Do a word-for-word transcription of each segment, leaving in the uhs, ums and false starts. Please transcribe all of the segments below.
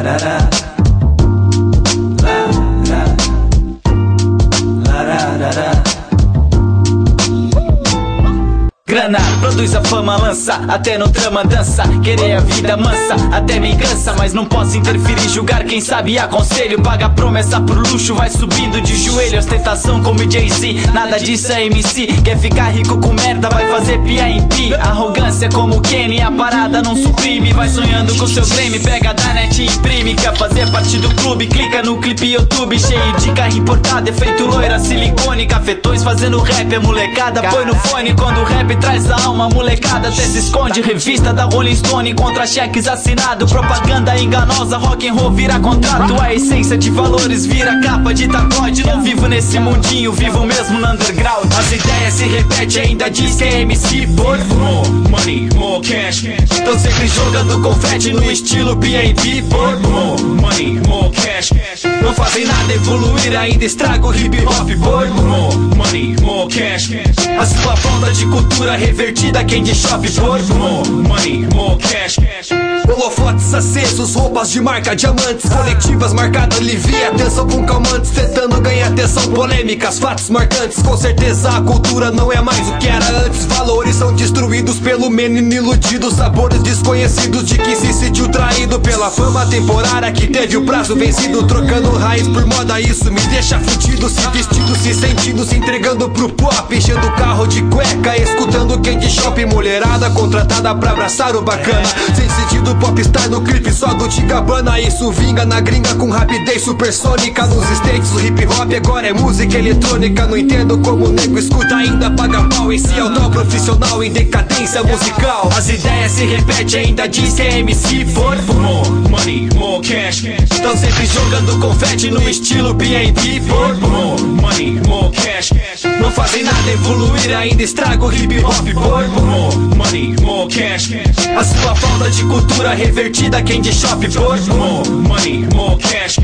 Grana, produz a fama, lança, até no drama dança. Querer a vida mansa, até me cansa. Mas não posso interferir, julgar quem sabe aconselho. Paga promessa por luxo, vai subindo de joelho. Ostentação como Jay-Z, nada disso é M C. Quer ficar rico com merda, vai fazer pia em pi. Arrogância como Kenny, a parada não suprime. Vai sonhando com seu Grammy, pega da net e imprime. Quer fazer parte do clube, clica no clipe YouTube. Cheio de carro importado, efeito loira, silicone. Cafetões fazendo rap, a molecada põe no fone. Quando o rap traz a alma, molecada até se esconde. Revista da Rolling Stone contra cheques assinado. Propaganda enganosa, rock and roll vira contrato. A essência de valores vira capa de tatuagem. Não vivo nesse mundinho, vivo mesmo no underground. As ideias se repetem, ainda diz que é M C por more money, more cash. Tão sempre jogando confete no estilo B and B por more money, more cash. Não fazem nada evoluir, ainda estraga o hip hop por more money, more cash. A sua falta de cultura revertida, candy shop por more money, more cash. Holofotes acesos, roupas de marca, diamantes coletivas marcadas, alivia atenção com calmantes. Tentando ganhar atenção, polêmicas, fatos marcantes. Com certeza a cultura não é mais o que era antes. Valores são destruídos pelo menino iludido. Sabores desconhecidos de quem se sentiu traído pela fama temporária que teve o prazo vencido. Trocando raiz por moda, isso me deixa fudido. Se vestindo, se sentindo, se entregando pro pop. Enchendo o carro de cueca, escutando candy shop. Mulherada contratada pra abraçar o bacana. Sem sentido, popstar no clipe só do Tigabana. Isso vinga na gringa com rapidez supersônica. Nos States o hip hop agora é música eletrônica. Não entendo como o nego escuta, ainda paga pau. Esse é o tal profissional em decadência musical. As ideias se repetem, ainda diz que é M C por more money, more cash. Tão sempre jogando confete no estilo B and B por more money, more cash. Não fazem nada evoluir, ainda estraga o hip hop por more money, more cash. A sua falta de cultura revertida, candy shop por more money, more cash.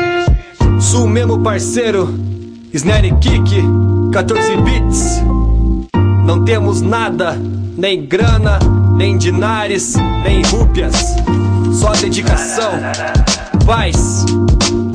Sou mesmo parceiro, Snare Kick, quatorze bits. Não temos nada, nem grana, nem dinares, nem rúpias. Só dedicação, paz.